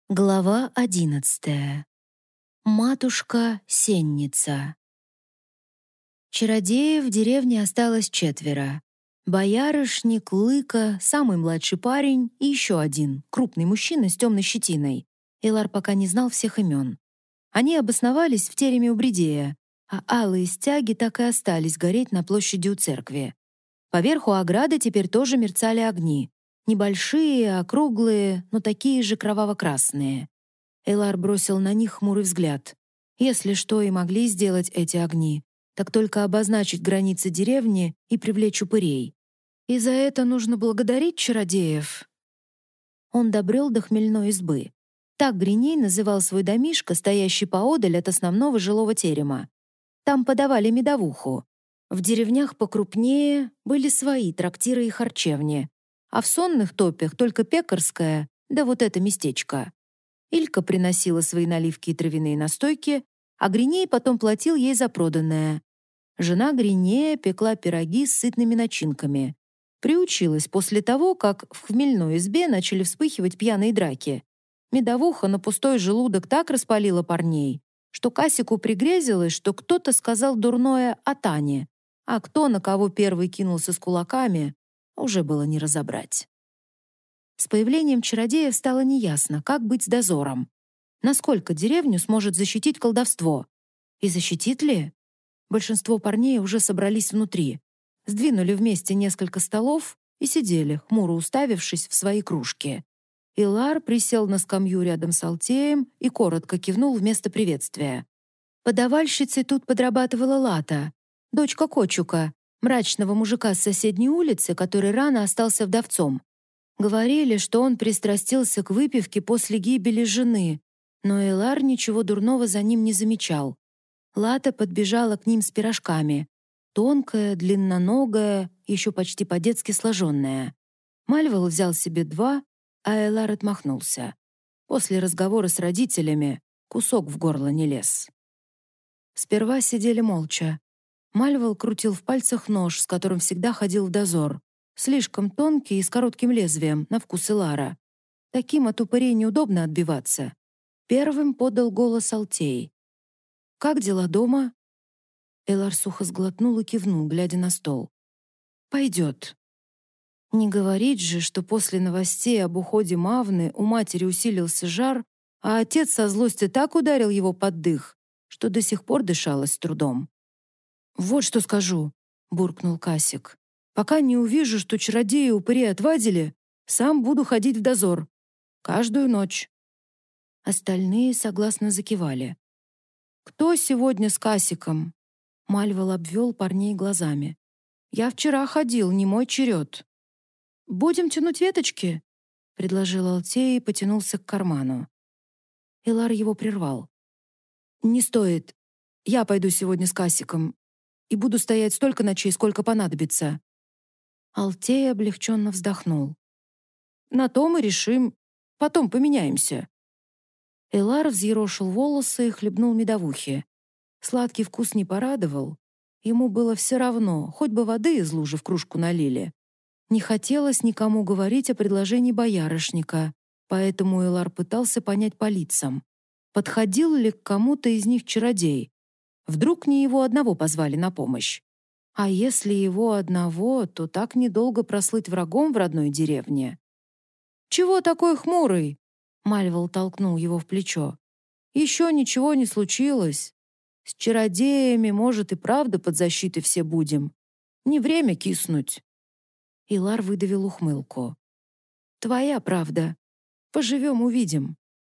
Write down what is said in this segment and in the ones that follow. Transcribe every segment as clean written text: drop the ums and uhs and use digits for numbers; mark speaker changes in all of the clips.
Speaker 1: Глава 11. Матушка-сенница. Чародеев в деревне осталось 4. Боярышник, Лыка, самый младший парень и еще один, крупный мужчина с темной щетиной. Элар пока не знал всех имен. Они обосновались в тереме у Бридея, а алые стяги так и остались гореть на площади у церкви. Поверху ограды теперь тоже мерцали огни. Небольшие, округлые, но такие же кроваво-красные. Элар бросил на них хмурый взгляд. Если что и могли сделать эти огни, так только обозначить границы деревни и привлечь упырей. И за это нужно благодарить чародеев. Он добрел до хмельной избы. Так Гриней называл свой домишко, стоящий поодаль от основного жилого терема. Там подавали медовуху. В деревнях покрупнее были свои трактиры и харчевни, а в сонных топях только пекарская, да вот это местечко. Илька приносила свои наливки и травяные настойки, а Гриней потом платил ей за проданное. Жена Гринея пекла пироги с сытными начинками. Приучилась после того, как в хмельной избе начали вспыхивать пьяные драки. Медовуха на пустой желудок так распалила парней, что Касику пригрезилось, что кто-то сказал дурное о Тане, а кто на кого первый кинулся с кулаками, уже было не разобрать. С появлением чародеев стало неясно, как быть с дозором. Насколько деревню сможет защитить колдовство? И защитит ли? Большинство парней уже собрались внутри, сдвинули вместе несколько столов и сидели, хмуро уставившись в свои кружки. Илар присел на скамью рядом с Алтеем и коротко кивнул вместо приветствия. Подавальщицей тут подрабатывала Лата, дочка Кочука, мрачного мужика с соседней улицы, который рано остался вдовцом. Говорили, что он пристрастился к выпивке после гибели жены, но Элар ничего дурного за ним не замечал. Лата подбежала к ним с пирожками. Тонкая, длинноногая, еще почти по-детски сложенная. Мальвел взял себе 2, а Элар отмахнулся. После разговора с родителями кусок в горло не лез. Сперва сидели молча. Мальвел крутил в пальцах нож, с которым всегда ходил в дозор. Слишком тонкий и с коротким лезвием, на вкус Элара. Таким от упырей неудобно отбиваться. Первым подал голос Алтей. «Как дела дома?» Элар сухо сглотнул и кивнул, глядя на стол. «Пойдет». Не говорить же, что после новостей об уходе Мавны у матери усилился жар, а отец со злости так ударил его под дых, что до сих пор дышалось с трудом. «Вот что скажу», — буркнул Касик. «Пока не увижу, что чародеи упыри отвадили, сам буду ходить в дозор. Каждую ночь». Остальные согласно закивали. «Кто сегодня с Касиком?» Мальвел обвел парней глазами. «Я вчера ходил, не мой черед». «Будем тянуть веточки?» — предложил Алтей и потянулся к карману. Элар его прервал. «Не стоит. Я пойду сегодня с Касиком и буду стоять столько ночей, сколько понадобится». Алтей облегченно вздохнул. «На то мы решим. Потом поменяемся». Элар взъерошил волосы и хлебнул медовухи. Сладкий вкус не порадовал. Ему было все равно, хоть бы воды из лужи в кружку налили. Не хотелось никому говорить о предложении боярышника, поэтому Элар пытался понять по лицам, подходил ли к кому-то из них чародей. Вдруг не его одного позвали на помощь. А если его одного, то так недолго прослыть врагом в родной деревне. «Чего такой хмурый?» Мальвел толкнул его в плечо. «Еще ничего не случилось. С чародеями, может, и правда под защитой все будем. Не время киснуть». Илар выдавил ухмылку. «Твоя правда. Поживем, увидим».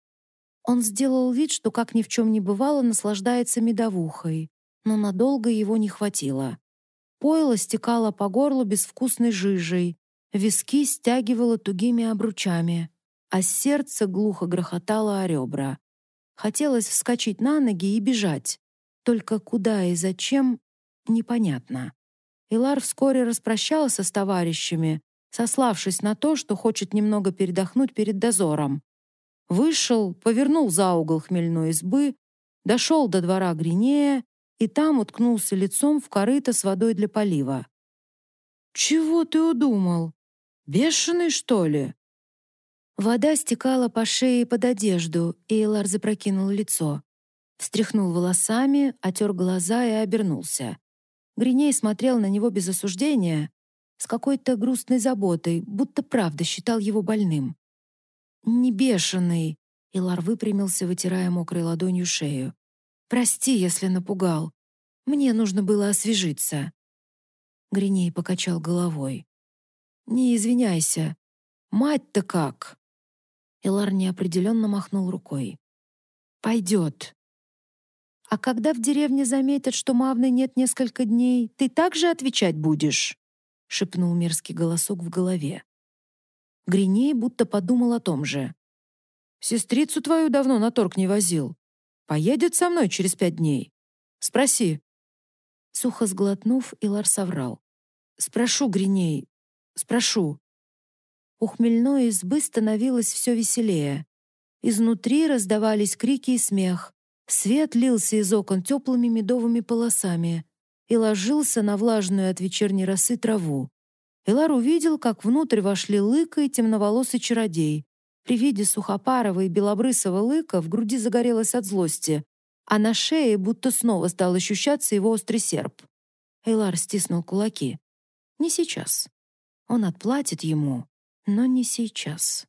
Speaker 1: Он сделал вид, что как ни в чем не бывало наслаждается медовухой, но надолго его не хватило. Пойло стекало по горлу безвкусной жижей, виски стягивало тугими обручами, а сердце глухо грохотало о ребра. Хотелось вскочить на ноги и бежать. Только куда и зачем — непонятно. Илар вскоре распрощался с товарищами, сославшись на то, что хочет немного передохнуть перед дозором. Вышел, повернул за угол хмельной избы, дошел до двора Гринея и там уткнулся лицом в корыто с водой для полива. «Чего ты удумал? Бешеный, что ли?» Вода стекала по шее под одежду, и Элар запрокинул лицо. Встряхнул волосами, отер глаза и обернулся. Гриней смотрел на него без осуждения, с какой-то грустной заботой, будто правда считал его больным. «Не бешеный», — Илар выпрямился, вытирая мокрой ладонью шею. «Прости, если напугал. Мне нужно было освежиться». Гриней покачал головой. «Не извиняйся. Мать-то как?» Илар неопределенно махнул рукой. «Пойдет». «А когда в деревне заметят, что Мавны нет несколько дней, ты также отвечать будешь?» — шепнул мерзкий голосок в голове. Гриней будто подумал о том же. «Сестрицу твою давно на торг не возил. Поедет со мной через 5 дней. Спроси». Сухо сглотнув, Илар соврал. «Спрошу, Гриней, спрошу». У хмельной избы становилось все веселее. Изнутри раздавались крики и смех. Свет лился из окон теплыми медовыми полосами и ложился на влажную от вечерней росы траву. Элар увидел, как внутрь вошли Лыка и темноволосый чародей. При виде сухопарого и белобрысого Лыка в груди загорелось от злости, а на шее будто снова стал ощущаться его острый серп. Элар стиснул кулаки. Не сейчас. Он отплатит ему, но не сейчас.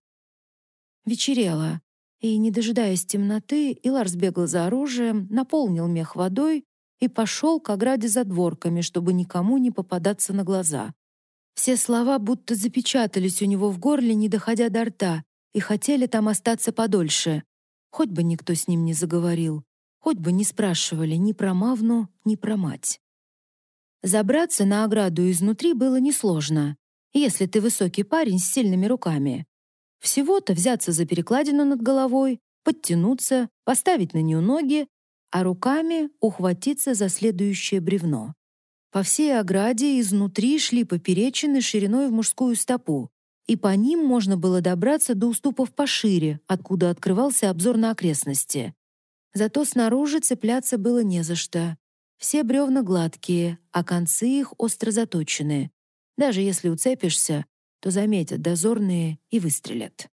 Speaker 1: Вечерело, и, не дожидаясь темноты, Илар сбегал за оружием, наполнил мех водой и пошел к ограде за дворками, чтобы никому не попадаться на глаза. Все слова будто запечатались у него в горле, не доходя до рта, и хотели там остаться подольше. Хоть бы никто с ним не заговорил, хоть бы не спрашивали ни про Мавну, ни про мать. Забраться на ограду изнутри было несложно, если ты высокий парень с сильными руками. Всего-то взяться за перекладину над головой, подтянуться, поставить на нее ноги, а руками ухватиться за следующее бревно. По всей ограде изнутри шли поперечины шириной в мужскую стопу, и по ним можно было добраться до уступов пошире, откуда открывался обзор на окрестности. Зато снаружи цепляться было не за что. Все бревна гладкие, а концы их остро заточены. Даже если уцепишься, то заметят дозорные и выстрелят.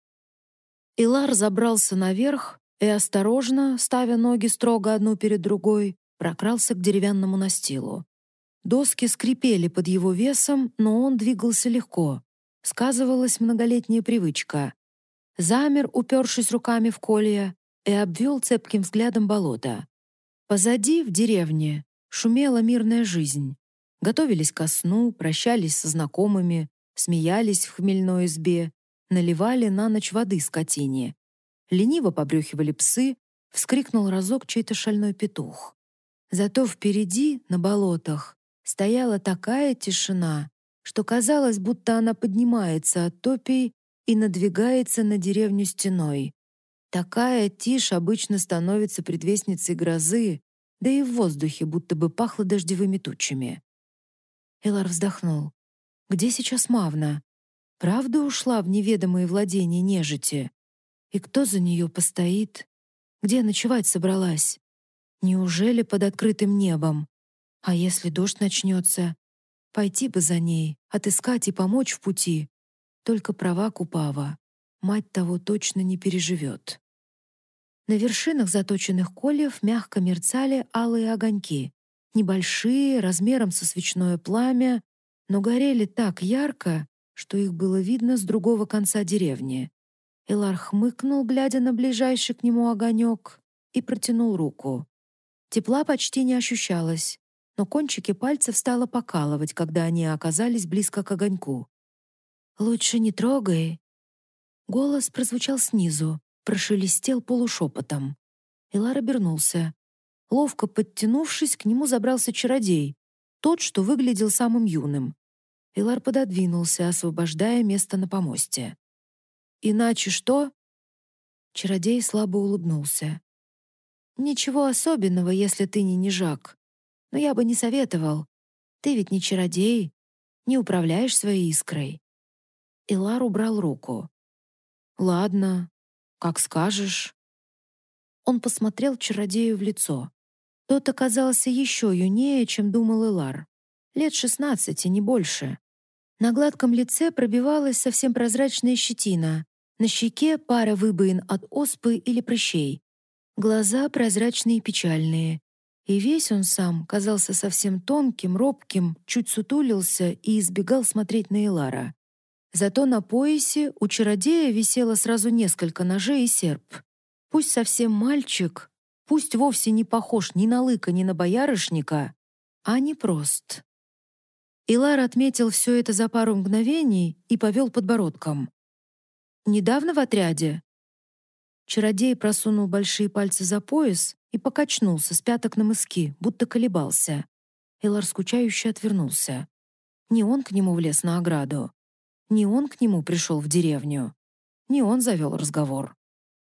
Speaker 1: Илар забрался наверх и осторожно, ставя ноги строго одну перед другой, прокрался к деревянному настилу. Доски скрипели под его весом, но он двигался легко. Сказывалась многолетняя привычка. Замер, упершись руками в колья, и обвел цепким взглядом болото. Позади, в деревне, шумела мирная жизнь. Готовились ко сну, прощались со знакомыми, смеялись в хмельной избе, наливали на ночь воды скотине. Лениво побрюхивали псы, вскрикнул разок чей-то шальной петух. Зато впереди, на болотах, стояла такая тишина, что казалось, будто она поднимается от топей и надвигается на деревню стеной. Такая тишь обычно становится предвестницей грозы, да и в воздухе будто бы пахло дождевыми тучами. Элар вздохнул. Где сейчас Мавна? Правда ушла в неведомые владения нежити? И кто за нее постоит? Где ночевать собралась? Неужели под открытым небом? А если дождь начнется? Пойти бы за ней, отыскать и помочь в пути. Только права Купава. Мать того точно не переживет. На вершинах заточенных кольев мягко мерцали алые огоньки. Небольшие, размером со свечное пламя, но горели так ярко, что их было видно с другого конца деревни. Элар хмыкнул, глядя на ближайший к нему огонек, и протянул руку. Тепла почти не ощущалось, но кончики пальцев стало покалывать, когда они оказались близко к огоньку. «Лучше не трогай». Голос прозвучал снизу, прошелестел полушепотом. Элар обернулся. Ловко подтянувшись, к нему забрался чародей, тот, что выглядел самым юным. Элар пододвинулся, освобождая место на помосте. «Иначе что?» Чародей слабо улыбнулся. «Ничего особенного, если ты не нежак. Но я бы не советовал. Ты ведь не чародей, не управляешь своей искрой». Элар убрал руку. «Ладно, как скажешь». Он посмотрел чародею в лицо. Тот оказался еще юнее, чем думал Элар. Лет 16, не больше. На гладком лице пробивалась совсем прозрачная щетина. На щеке пара выбоин от оспы или прыщей. Глаза прозрачные и печальные. И весь он сам казался совсем тонким, робким, чуть сутулился и избегал смотреть на Элара. Зато на поясе у чародея висело сразу несколько ножей и серп. Пусть совсем мальчик, пусть вовсе не похож ни на лыка, ни на боярышника, а непрост. Элар отметил все это за пару мгновений и повел подбородком. «Недавно в отряде?» Чародей просунул большие пальцы за пояс и покачнулся с пяток на мыски, будто колебался. Элар скучающе отвернулся. Не он к нему влез на ограду. Не он к нему пришел в деревню. Не он завел разговор.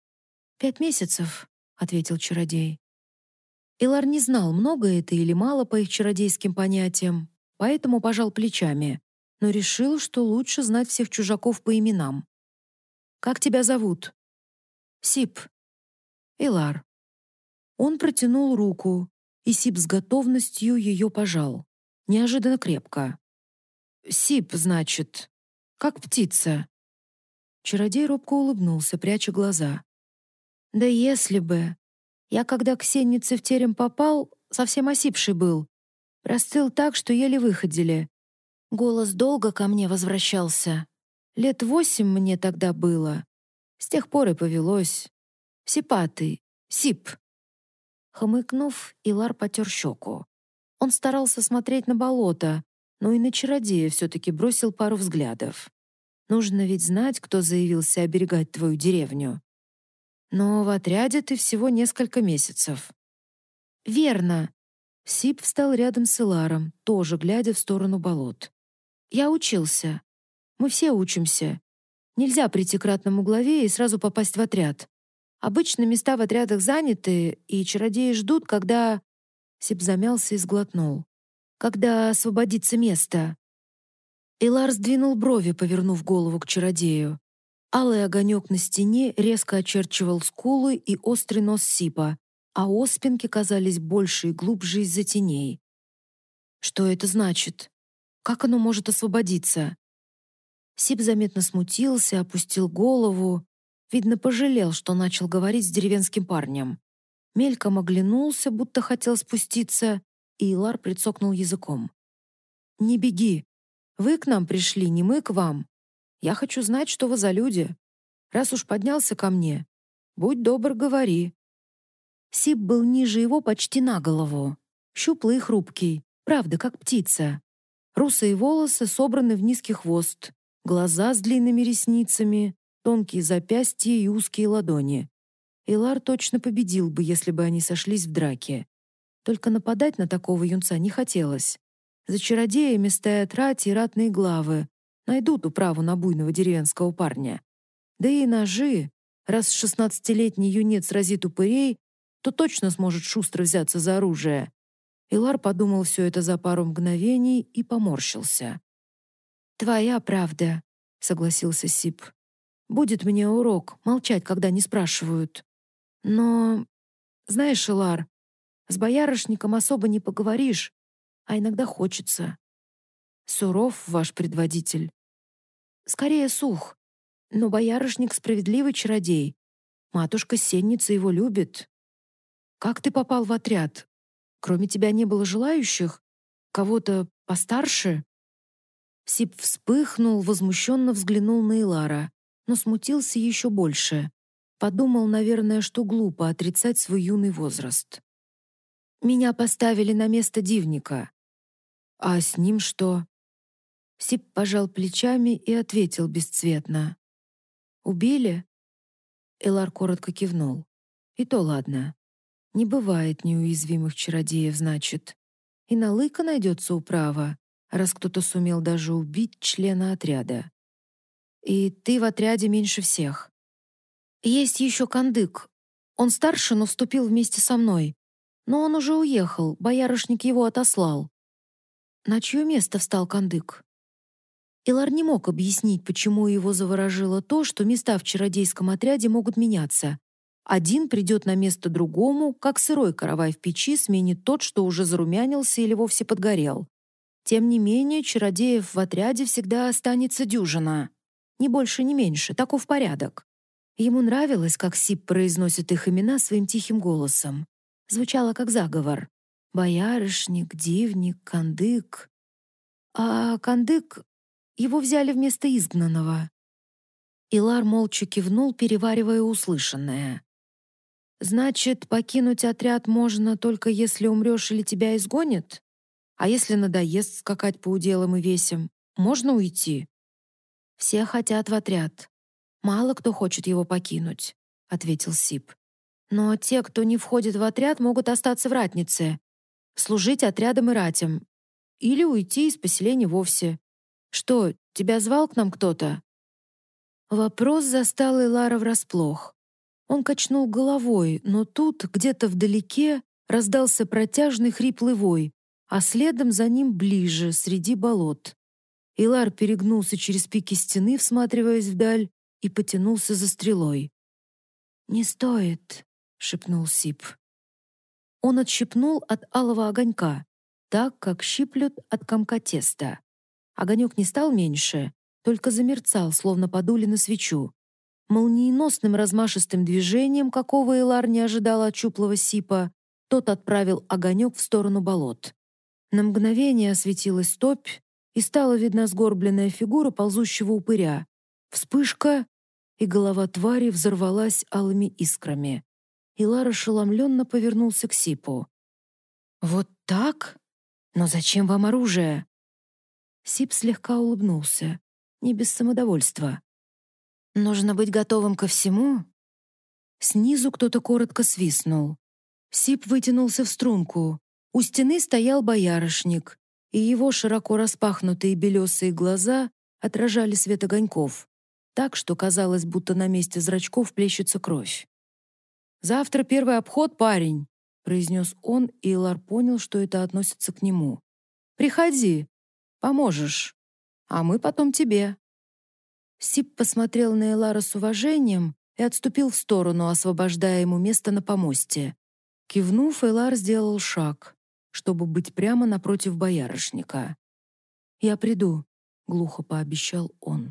Speaker 1: 5 месяцев», — ответил чародей. Элар не знал, много это или мало по их чародейским понятиям, поэтому пожал плечами, но решил, что лучше знать всех чужаков по именам. «Как тебя зовут?» «Сип». «Элар». Он протянул руку, и Сип с готовностью ее пожал. Неожиданно крепко. «Сип, значит, как птица». Чародей робко улыбнулся, пряча глаза. «Да если бы. Я, когда к сеннице в терем попал, совсем осипший был. Простыл так, что еле выходили. Голос долго ко мне возвращался. 8 лет мне тогда было. С тех пор и повелось. Сипатый, Сип». Хмыкнув, Илар потер щеку. Он старался смотреть на болото, но и на чародея все-таки бросил пару взглядов. Нужно ведь знать, кто заявился оберегать твою деревню. Но в отряде ты всего несколько месяцев. Верно. Сип встал рядом с Иларом, тоже глядя в сторону болот. Я учился. Мы все учимся. Нельзя прийти к ратному главе и сразу попасть в отряд. Обычно места в отрядах заняты, и чародеи ждут, когда... Сип замялся и сглотнул. Когда освободится место. Илар сдвинул брови, повернув голову к чародею. Алый огонек на стене резко очерчивал скулы и острый нос Сипа, а оспинки казались больше и глубже из-за теней. Что это значит? Как оно может освободиться? Сип заметно смутился, опустил голову. Видно, пожалел, что начал говорить с деревенским парнем. Мельком оглянулся, будто хотел спуститься, и Илар прицокнул языком. «Не беги. Вы к нам пришли, не мы к вам. Я хочу знать, что вы за люди. Раз уж поднялся ко мне, будь добр, говори». Сип был ниже его почти на голову. Щуплый и хрупкий, правда, как птица. Русые волосы собраны в низкий хвост, глаза с длинными ресницами, тонкие запястья и узкие ладони. Илар точно победил бы, если бы они сошлись в драке. Только нападать на такого юнца не хотелось. За чародеями стоят рати и ратные главы, найдут управу на буйного деревенского парня. Да и ножи, раз 16-летний юнец разит упырей, то точно сможет шустро взяться за оружие. Илар подумал все это за пару мгновений и поморщился. «Твоя правда», — согласился Сип. «Будет мне урок молчать, когда не спрашивают. Но, знаешь, Илар, с боярышником особо не поговоришь, а иногда хочется. Суров ваш предводитель. Скорее сух, но боярышник справедливый чародей. Матушка Сенница его любит. Как ты попал в отряд? Кроме тебя не было желающих? Кого-то постарше?» Сип вспыхнул, возмущенно взглянул на Илара, но смутился еще больше. Подумал, наверное, что глупо отрицать свой юный возраст. «Меня поставили на место дивника». «А с ним что?» Сип пожал плечами и ответил бесцветно. «Убили?» Элар коротко кивнул. «И то ладно. Не бывает неуязвимых чародеев, значит. И на лыка найдется управа, раз кто-то сумел даже убить члена отряда. И ты в отряде меньше всех. Есть еще Кандык. Он старше, но вступил вместе со мной. Но он уже уехал, боярышник его отослал». На чье место встал Кандык? Илар не мог объяснить, почему его заворожило то, что места в чародейском отряде могут меняться. Один придет на место другому, как сырой каравай в печи сменит тот, что уже зарумянился или вовсе подгорел. Тем не менее, чародеев в отряде всегда останется дюжина. Ни больше, ни меньше, таков порядок. Ему нравилось, как Сип произносит их имена своим тихим голосом. Звучало как заговор. Боярышник, дивник, кандык. А кандык его взяли вместо изгнанного. Илар молча кивнул, переваривая услышанное. «Значит, покинуть отряд можно только если умрешь или тебя изгонят? А если надоест скакать по уделам и весям, можно уйти?» «Все хотят в отряд. Мало кто хочет его покинуть», — ответил Сип. «Но те, кто не входит в отряд, могут остаться в ратнице, служить отрядом и ратям, или уйти из поселения вовсе. Что, тебя звал к нам кто-то?» Вопрос застал Илара врасплох. Он качнул головой, но тут, где-то вдалеке, раздался протяжный хриплый вой, а следом за ним ближе, среди болот. Илар перегнулся через пики стены, всматриваясь вдаль, и потянулся за стрелой. «Не стоит», — шепнул Сип. Он отщипнул от алого огонька, так, как щиплют от комка теста. Огонек не стал меньше, только замерцал, словно подули на свечу. Молниеносным размашистым движением, какого Илар не ожидал от чуплого Сипа, тот отправил огонек в сторону болот. На мгновение осветилась топь, и стала видна сгорбленная фигура ползущего упыря. Вспышка, и голова твари взорвалась алыми искрами. Илар ошеломленно повернулся к Сипу. «Вот так? Но зачем вам оружие?» Сип слегка улыбнулся, не без самодовольства. «Нужно быть готовым ко всему?» Снизу кто-то коротко свистнул. Сип вытянулся в струнку. У стены стоял боярышник, и его широко распахнутые белесые глаза отражали свет огоньков, так что казалось, будто на месте зрачков плещется кровь. «Завтра первый обход, парень», — произнес он, и Илар понял, что это относится к нему. «Приходи, поможешь, а мы потом тебе». Сип посмотрел на Илара с уважением и отступил в сторону, освобождая ему место на помосте. Кивнув, Илар сделал шаг, чтобы быть прямо напротив боярышника. «Я приду», — глухо пообещал он.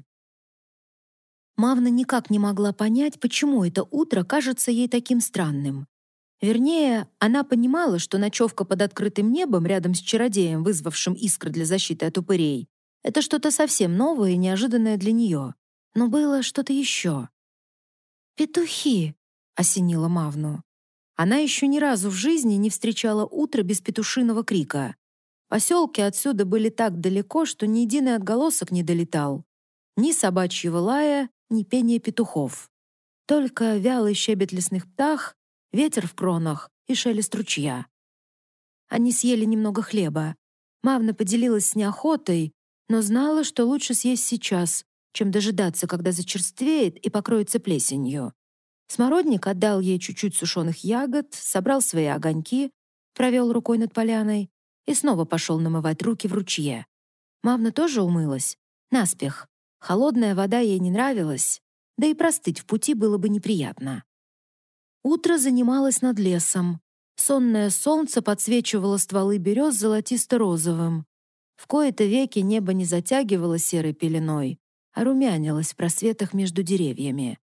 Speaker 1: Мавна никак не могла понять, почему это утро кажется ей таким странным. Вернее, она понимала, что ночевка под открытым небом рядом с чародеем, вызвавшим искры для защиты от упырей, это что-то совсем новое и неожиданное для нее. Но было что-то еще. «Петухи!» — осенила Мавну. Она еще ни разу в жизни не встречала утро без петушиного крика. Поселки отсюда были так далеко, что ни единый отголосок не долетал. Ни собачьего лая, ни пения петухов. Только вялый щебет лесных птах, ветер в кронах и шелест ручья. Они съели немного хлеба. Мавна поделилась с неохотой, но знала, что лучше съесть сейчас, чем дожидаться, когда зачерствеет и покроется плесенью. Смородник отдал ей чуть-чуть сушеных ягод, собрал свои огоньки, провел рукой над поляной и снова пошел намывать руки в ручье. Мавна тоже умылась, наспех. Холодная вода ей не нравилась, да и простыть в пути было бы неприятно. Утро занималось над лесом. Сонное солнце подсвечивало стволы берез золотисто-розовым. В кои-то веки небо не затягивало серой пеленой, а румянилось в просветах между деревьями.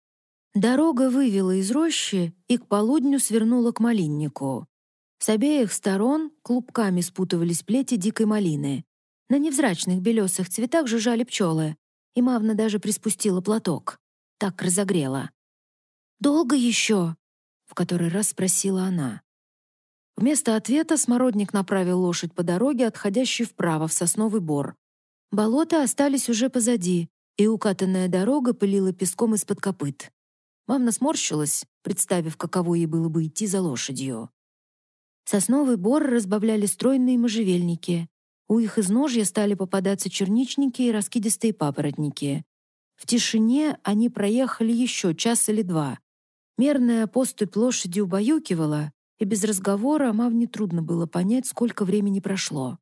Speaker 1: Дорога вывела из рощи и к полудню свернула к малиннику. С обеих сторон клубками спутывались плети дикой малины. На невзрачных белесых цветах жужжали пчелы, и Мавна даже приспустила платок. Так разогрела. «Долго еще?» — в который раз спросила она. Вместо ответа смородник направил лошадь по дороге, отходящей вправо в сосновый бор. Болота остались уже позади, и укатанная дорога пылила песком из-под копыт. Мавна сморщилась, представив, каково ей было бы идти за лошадью. Сосновый бор разбавляли стройные можжевельники. У их изножья стали попадаться черничники и раскидистые папоротники. В тишине они проехали еще час или два. Мерная поступь лошади убаюкивала, и без разговора Мавне трудно было понять, сколько времени прошло.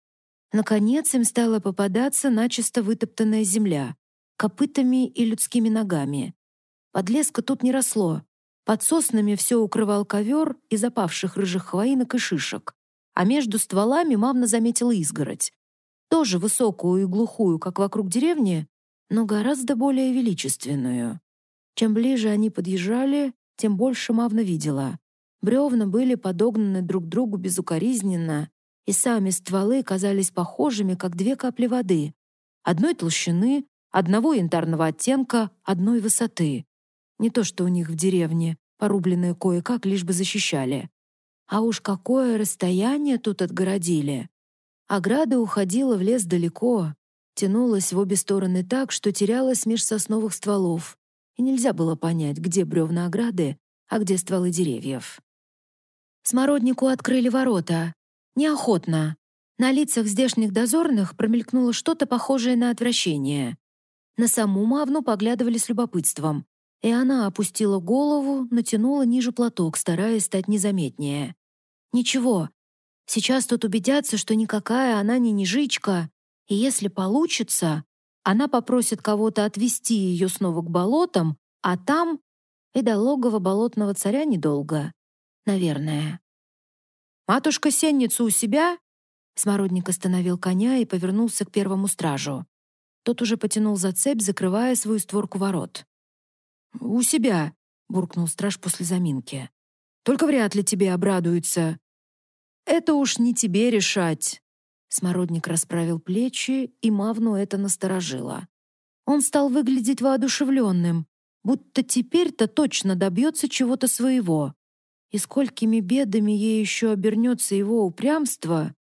Speaker 1: Наконец им стала попадаться начисто вытоптанная земля, копытами и людскими ногами. Подлеска тут не росло. Под соснами все укрывал ковер из опавших рыжих хвоинок и шишек, а между стволами Мавна заметила изгородь. Тоже высокую и глухую, как вокруг деревни, но гораздо более величественную. Чем ближе они подъезжали, тем больше Мавна видела. Бревна были подогнаны друг к другу безукоризненно, и сами стволы казались похожими, как две капли воды. Одной толщины, одного янтарного оттенка, одной высоты. Не то что у них в деревне, порубленные кое-как, лишь бы защищали. А уж какое расстояние тут отгородили! Ограда уходила в лес далеко, тянулась в обе стороны так, что терялась меж сосновых стволов, и нельзя было понять, где бревна ограды, а где стволы деревьев. Смороднику открыли ворота. Неохотно. На лицах здешних дозорных промелькнуло что-то похожее на отвращение. На саму Мавну поглядывали с любопытством, и она опустила голову, натянула ниже платок, стараясь стать незаметнее. Ничего, сейчас тут убедятся, что никакая она не нежичка, и если получится, она попросит кого-то отвезти ее снова к болотам, а там и до логова болотного царя недолго. Наверное. «Матушка Сенница у себя?» Смородник остановил коня и повернулся к первому стражу. Тот уже потянул за цепь, закрывая свою створку ворот. «У себя», — буркнул страж после заминки. «Только вряд ли тебе обрадуется». «Это уж не тебе решать». Смородник расправил плечи, и Мавну это насторожило. Он стал выглядеть воодушевленным, будто теперь-то точно добьется чего-то своего. И сколькими бедами ей еще обернется его упрямство.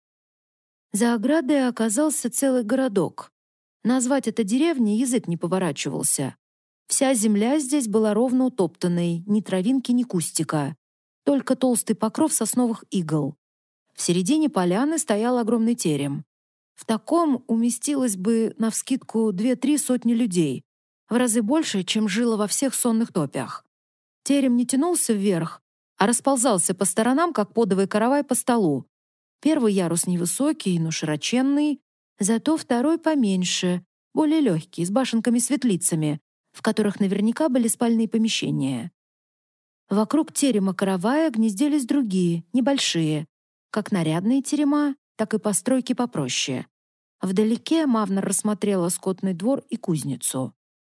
Speaker 1: За оградой оказался целый городок. Назвать это деревней язык не поворачивался. Вся земля здесь была ровно утоптанной, ни травинки, ни кустика. Только толстый покров сосновых игл. В середине поляны стоял огромный терем. В таком уместилось бы навскидку 2-3 сотни людей, в разы больше, чем жило во всех сонных топях. Терем не тянулся вверх, а расползался по сторонам, как подовый каравай по столу. Первый ярус невысокий, но широченный, зато второй поменьше, более легкий, с башенками-светлицами, в которых наверняка были спальные помещения. Вокруг терема каравая гнездились другие, небольшие, как нарядные терема, так и постройки попроще. Вдалеке Мавна рассмотрела скотный двор и кузницу.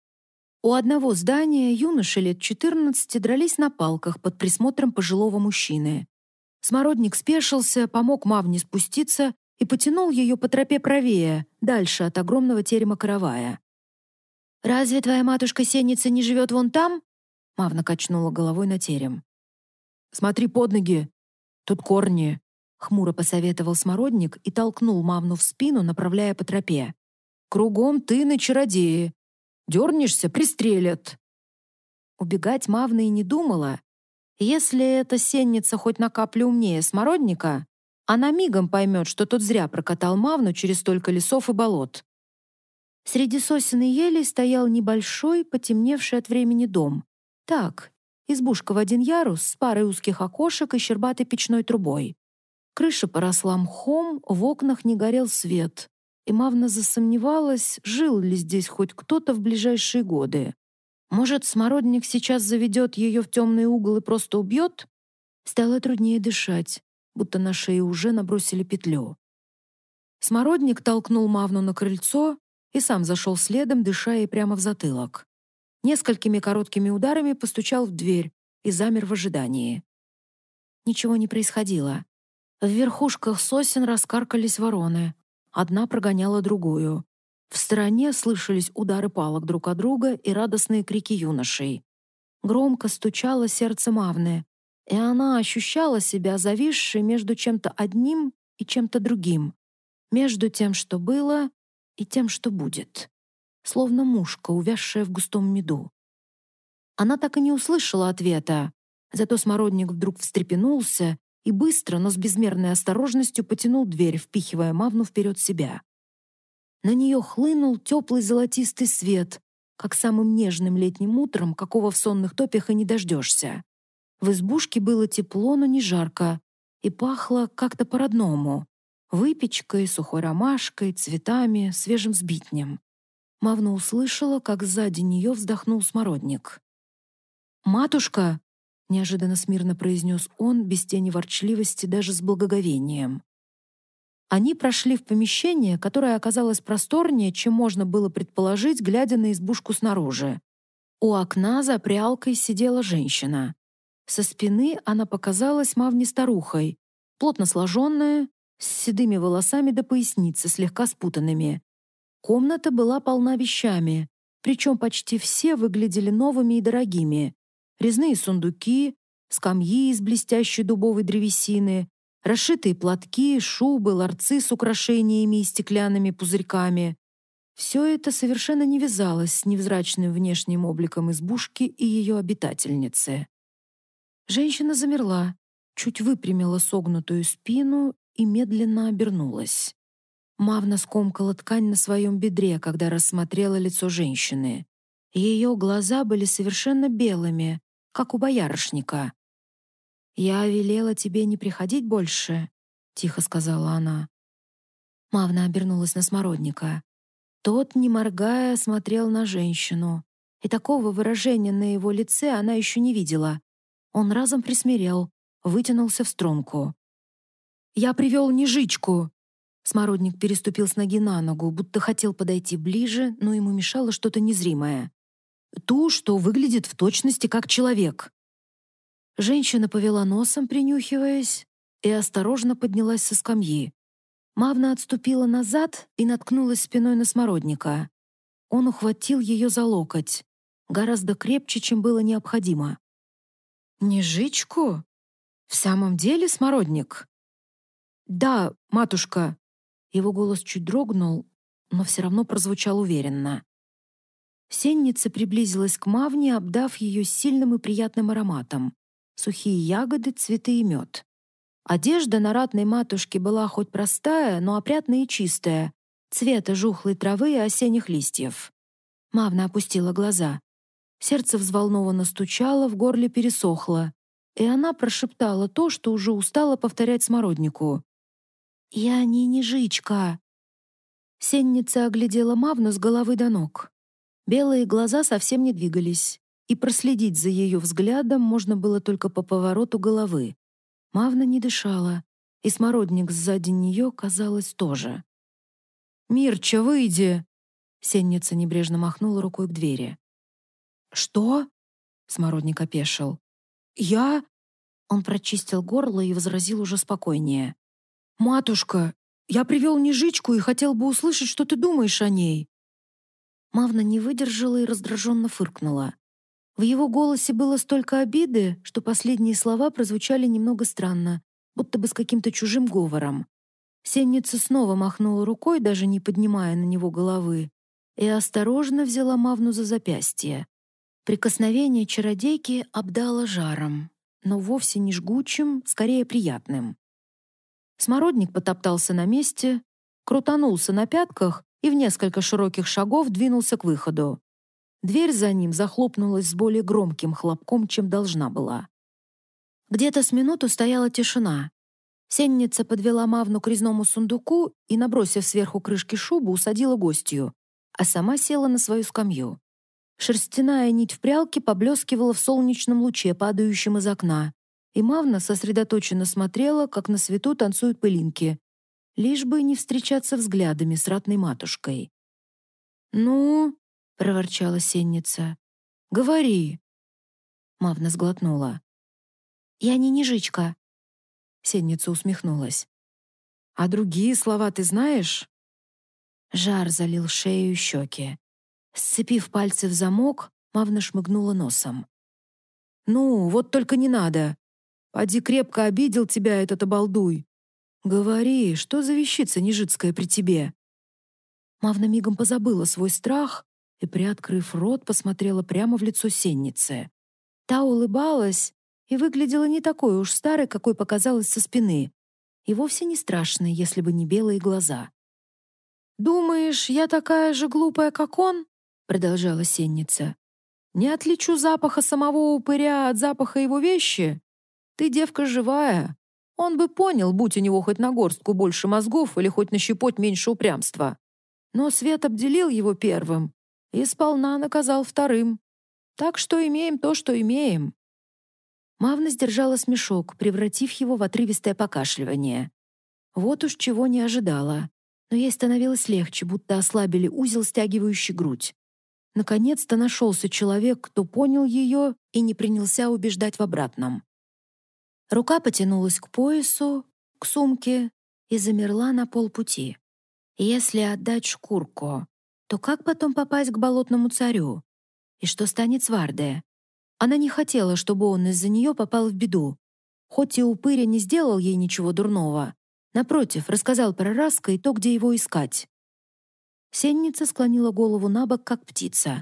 Speaker 1: У одного здания юноши лет 14 дрались на палках под присмотром пожилого мужчины. Смородник спешился, помог Мавне спуститься и потянул ее по тропе правее, дальше от огромного терема каравая. «Разве твоя матушка Сенница не живет вон там?» Мавна качнула головой на терем. «Смотри под ноги, тут корни», — хмуро посоветовал Смородник и толкнул Мавну в спину, направляя по тропе. «Кругом тыны чародеи. Дернешься — пристрелят». Убегать Мавна и не думала. Если эта Сенница хоть на каплю умнее Смородника, она мигом поймет, что тот зря прокатал Мавну через столько лесов и болот. Среди сосен и елей стоял небольшой, потемневший от времени дом. Так, избушка в один ярус с парой узких окошек и щербатой печной трубой. Крыша поросла мхом, в окнах не горел свет. И Мавна засомневалась, жил ли здесь хоть кто-то в ближайшие годы. Может, Смородник сейчас заведет ее в темный угол и просто убьет? Стало труднее дышать, будто на шею уже набросили петлю. Смородник толкнул Мавну на крыльцо и сам зашел следом, дыша ей прямо в затылок. Несколькими короткими ударами постучал в дверь и замер в ожидании. Ничего не происходило. В верхушках сосен раскаркались вороны. Одна прогоняла другую. В стороне слышались удары палок друг от друга и радостные крики юношей. Громко стучало сердце Мавны, и она ощущала себя зависшей между чем-то одним и чем-то другим, между тем, что было, и тем, что будет. Словно мушка, увязшая в густом меду. Она так и не услышала ответа, зато Смородник вдруг встрепенулся и быстро, но с безмерной осторожностью потянул дверь, впихивая Мавну вперед себя. На нее хлынул теплый золотистый свет, как самым нежным летним утром, какого в сонных топях и не дождешься. В избушке было тепло, но не жарко, и пахло как-то по-родному. Выпечкой, сухой ромашкой, цветами, свежим сбитнем. Мавна услышала, как сзади нее вздохнул Смородник. «Матушка!» — неожиданно смирно произнес он, без тени ворчливости, даже с благоговением. Они прошли в помещение, которое оказалось просторнее, чем можно было предположить, глядя на избушку снаружи. У окна за прялкой сидела женщина. Со спины она показалась Мавне старухой, плотно сложенная, с седыми волосами до поясницы, слегка спутанными. Комната была полна вещами, причем почти все выглядели новыми и дорогими. Резные сундуки, скамьи из блестящей дубовой древесины, расшитые платки, шубы, ларцы с украшениями и стеклянными пузырьками. Все это совершенно не вязалось с невзрачным внешним обликом избушки и ее обитательницы. Женщина замерла, чуть выпрямила согнутую спину и медленно обернулась. Мавна скомкала ткань на своем бедре, когда рассмотрела лицо женщины. Ее глаза были совершенно белыми, как у боярышника. «Я велела тебе не приходить больше», — тихо сказала она. Мавна обернулась на Смородника. Тот, не моргая, смотрел на женщину, и такого выражения на его лице она еще не видела. Он разом присмирел, вытянулся в струнку. «Я привел Нежичку!» Смородник переступил с ноги на ногу, будто хотел подойти ближе, но ему мешало что-то незримое. «Ту, что выглядит в точности как человек». Женщина повела носом, принюхиваясь, и осторожно поднялась со скамьи. Мавна отступила назад и наткнулась спиной на Смородника. Он ухватил ее за локоть, гораздо крепче, чем было необходимо. «Нежичку? В самом деле, Смородник?» «Да, матушка». Его голос чуть дрогнул, но все равно прозвучал уверенно. Сенница приблизилась к Мавне, обдав ее сильным и приятным ароматом. Сухие ягоды, цветы и мед. Одежда на ратной матушке была хоть простая, но опрятная и чистая, цвета жухлой травы и осенних листьев. Мавна опустила глаза. Сердце взволнованно стучало, в горле пересохло, и она прошептала то, что уже устала повторять Смороднику. «Я не Нежичка». Сенница оглядела Мавну с головы до ног. Белые глаза совсем не двигались, и проследить за ее взглядом можно было только по повороту головы. Мавна не дышала, и Смородник сзади нее, казалось, тоже. «Мирча, выйди!» Сенница небрежно махнула рукой к двери. «Что?» — Смородник опешил. «Я?» Он прочистил горло и возразил уже спокойнее. «Матушка, я привел Нежичку и хотел бы услышать, что ты думаешь о ней». Мавна не выдержала и раздраженно фыркнула. В его голосе было столько обиды, что последние слова прозвучали немного странно, будто бы с каким-то чужим говором. Сенница снова махнула рукой, даже не поднимая на него головы, и осторожно взяла Мавну за запястье. Прикосновение чародейки обдало жаром, но вовсе не жгучим, скорее приятным. Смородник потоптался на месте, крутанулся на пятках и в несколько широких шагов двинулся к выходу. Дверь за ним захлопнулась с более громким хлопком, чем должна была. Где-то с минуту стояла тишина. Сенница подвела Мавну к резному сундуку и, набросив сверху крышки шубу, усадила гостью, а сама села на свою скамью. Шерстяная нить в прялке поблескивала в солнечном луче, падающем из окна, и Мавна сосредоточенно смотрела, как на свету танцуют пылинки, лишь бы не встречаться взглядами с ратной матушкой. «Ну?» — проворчала Сенница. «Говори». Мавна сглотнула. «Я не Нежичка». Сенница усмехнулась. «А другие слова ты знаешь?» Жар залил шею и щеки. Сцепив пальцы в замок, Мавна шмыгнула носом. «Ну, вот только не надо. Поди крепко обидел тебя этот обалдуй. Говори, что за вещица нежитская при тебе?» Мавна мигом позабыла свой страх и, приоткрыв рот, посмотрела прямо в лицо Сенницы. Та улыбалась и выглядела не такой уж старой, какой показалась со спины, и вовсе не страшной, если бы не белые глаза. «Думаешь, я такая же глупая, как он?» — продолжала Сенница. «Не отличу запаха самого упыря от запаха его вещи? Ты девка живая. Он бы понял, будь у него хоть на горстку больше мозгов или хоть на щепоть меньше упрямства. Но свет обделил его первым и сполна наказал вторым. Так что имеем то, что имеем». Мавна сдержала смешок, превратив его в отрывистое покашливание. Вот уж чего не ожидала. Но ей становилось легче, будто ослабили узел, стягивающий грудь. Наконец-то нашелся человек, кто понял ее и не принялся убеждать в обратном. Рука потянулась к поясу, к сумке и замерла на полпути. Если отдать шкурку, то как потом попасть к болотному царю? И что станет с Варде? Она не хотела, чтобы он из-за нее попал в беду. Хоть и упыря не сделал ей ничего дурного, напротив, рассказал про Раска и то, где его искать. Сенница склонила голову на бок, как птица.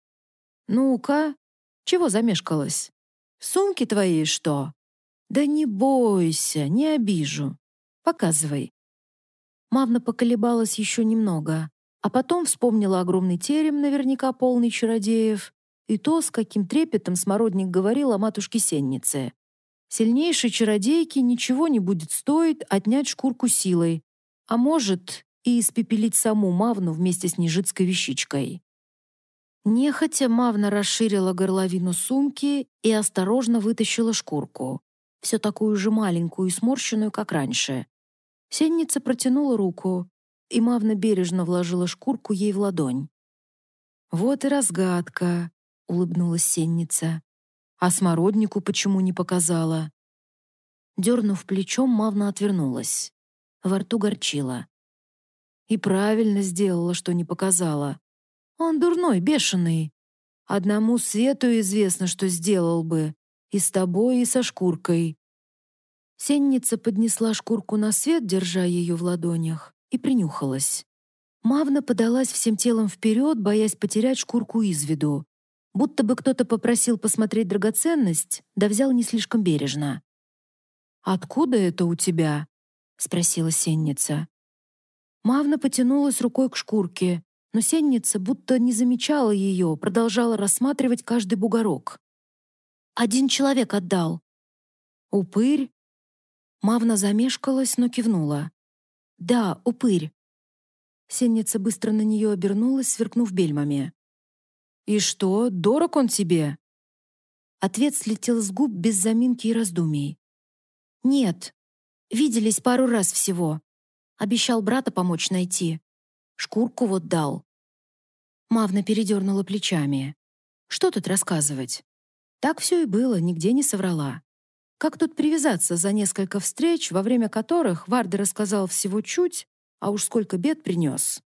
Speaker 1: «Ну-ка, чего замешкалась? В сумке твоей что? Да не бойся, не обижу. Показывай». Мавна поколебалась еще немного, а потом вспомнила огромный терем, наверняка полный чародеев, и то, с каким трепетом Смородник говорил о матушке Сеннице. Сильнейшей чародейке ничего не будет стоить отнять шкурку силой, а может и испепелить саму Мавну вместе с нежитской вещичкой. Нехотя Мавна расширила горловину сумки и осторожно вытащила шкурку, все такую же маленькую и сморщенную, как раньше. Сенница протянула руку, и Мавна бережно вложила шкурку ей в ладонь. «Вот и разгадка», — улыбнулась Сенница. «А Смороднику почему не показала?» Дернув плечом, Мавна отвернулась. Во рту горчила. И правильно сделала, что не показала. Он дурной, бешеный. Одному Свету известно, что сделал бы. И с тобой, и со шкуркой. Сенница поднесла шкурку на свет, держа ее в ладонях, и принюхалась. Мавна подалась всем телом вперед, боясь потерять шкурку из виду. Будто бы кто-то попросил посмотреть драгоценность, да взял не слишком бережно. «Откуда это у тебя?» — спросила Сенница. Мавна потянулась рукой к шкурке, но Сенница будто не замечала ее, продолжала рассматривать каждый бугорок. «Один человек отдал». «Упырь?» Мавна замешкалась, но кивнула. «Да, упырь». Сенница быстро на нее обернулась, сверкнув бельмами. «И что, дорог он тебе?» Ответ слетел с губ без заминки и раздумий. «Нет, виделись пару раз всего. Обещал брата помочь найти. Шкурку вот дал». Мавна передернула плечами. Что тут рассказывать? Так все и было, нигде не соврала. Как тут привязаться за несколько встреч, во время которых Варде рассказал всего чуть, а уж сколько бед принес?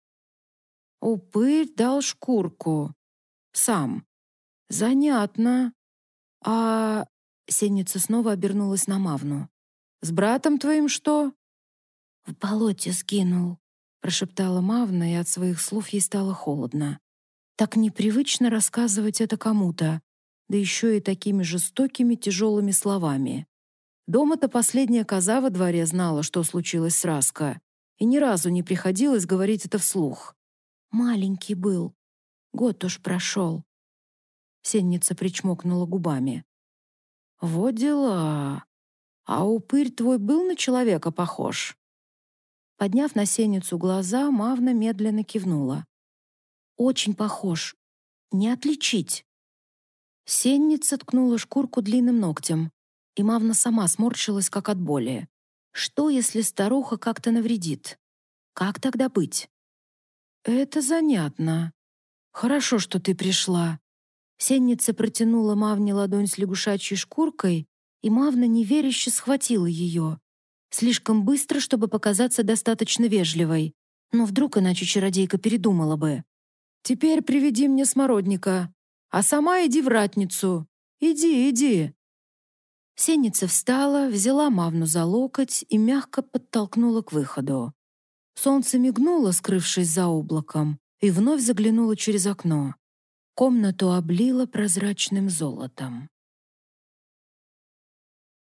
Speaker 1: Упырь дал шкурку. Сам. Занятно. А... Сенница снова обернулась на Мавну. «С братом твоим что?» «В болоте сгинул», — прошептала Мавна, и от своих слов ей стало холодно. Так непривычно рассказывать это кому-то, да еще и такими жестокими, тяжелыми словами. Дома-то последняя коза во дворе знала, что случилось с Раско, и ни разу не приходилось говорить это вслух. «Маленький был. Год уж прошел». Сенница причмокнула губами. «Вот дела. А упырь твой был на человека похож?» Подняв на Сенницу глаза, Мавна медленно кивнула. «Очень похож. Не отличить». Сенница ткнула шкурку длинным ногтем, и Мавна сама сморщилась, как от боли. Что, если старуха как-то навредит? Как тогда быть? «Это занятно. Хорошо, что ты пришла». Сенница протянула Мавне ладонь с лягушачьей шкуркой, и Мавна неверяще схватила ее. Слишком быстро, чтобы показаться достаточно вежливой. Но вдруг иначе чародейка передумала бы. «Теперь приведи мне Смородника, а сама иди в ратницу. Иди, иди». Сенница встала, взяла Мавну за локоть и мягко подтолкнула к выходу. Солнце мигнуло, скрывшись за облаком, и вновь заглянуло через окно. Комнату облило прозрачным золотом.